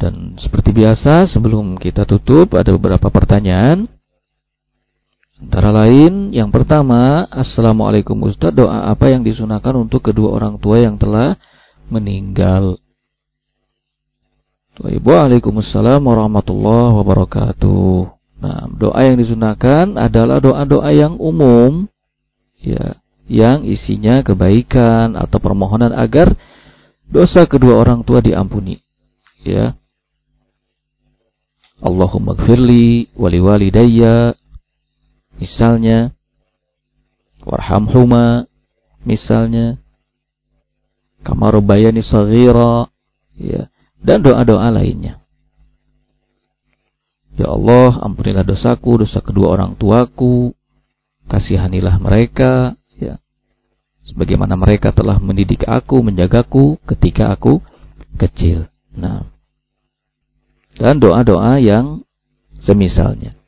Dan seperti biasa, sebelum kita tutup ada beberapa pertanyaan. Antara lain, yang pertama, Assalamualaikum Ustaz, doa apa yang disunahkan untuk kedua orang tua yang telah meninggal? Waalaikumsalam warahmatullahi wabarakatuh. Nah, doa yang disunahkan adalah doa-doa yang umum, ya, yang isinya kebaikan atau permohonan agar dosa kedua orang tua diampuni, ya. Allahumma gfirli wali walidayya, misalnya, warhamhuma, misalnya, kama rabbayani shaghira, ya, dan doa-doa lainnya. Ya Allah, ampunilah dosaku, dosa kedua orang tuaku, kasihanilah mereka, ya, sebagaimana mereka telah mendidik aku, menjagaku ketika aku kecil. Nah, dan doa-doa yang semisalnya.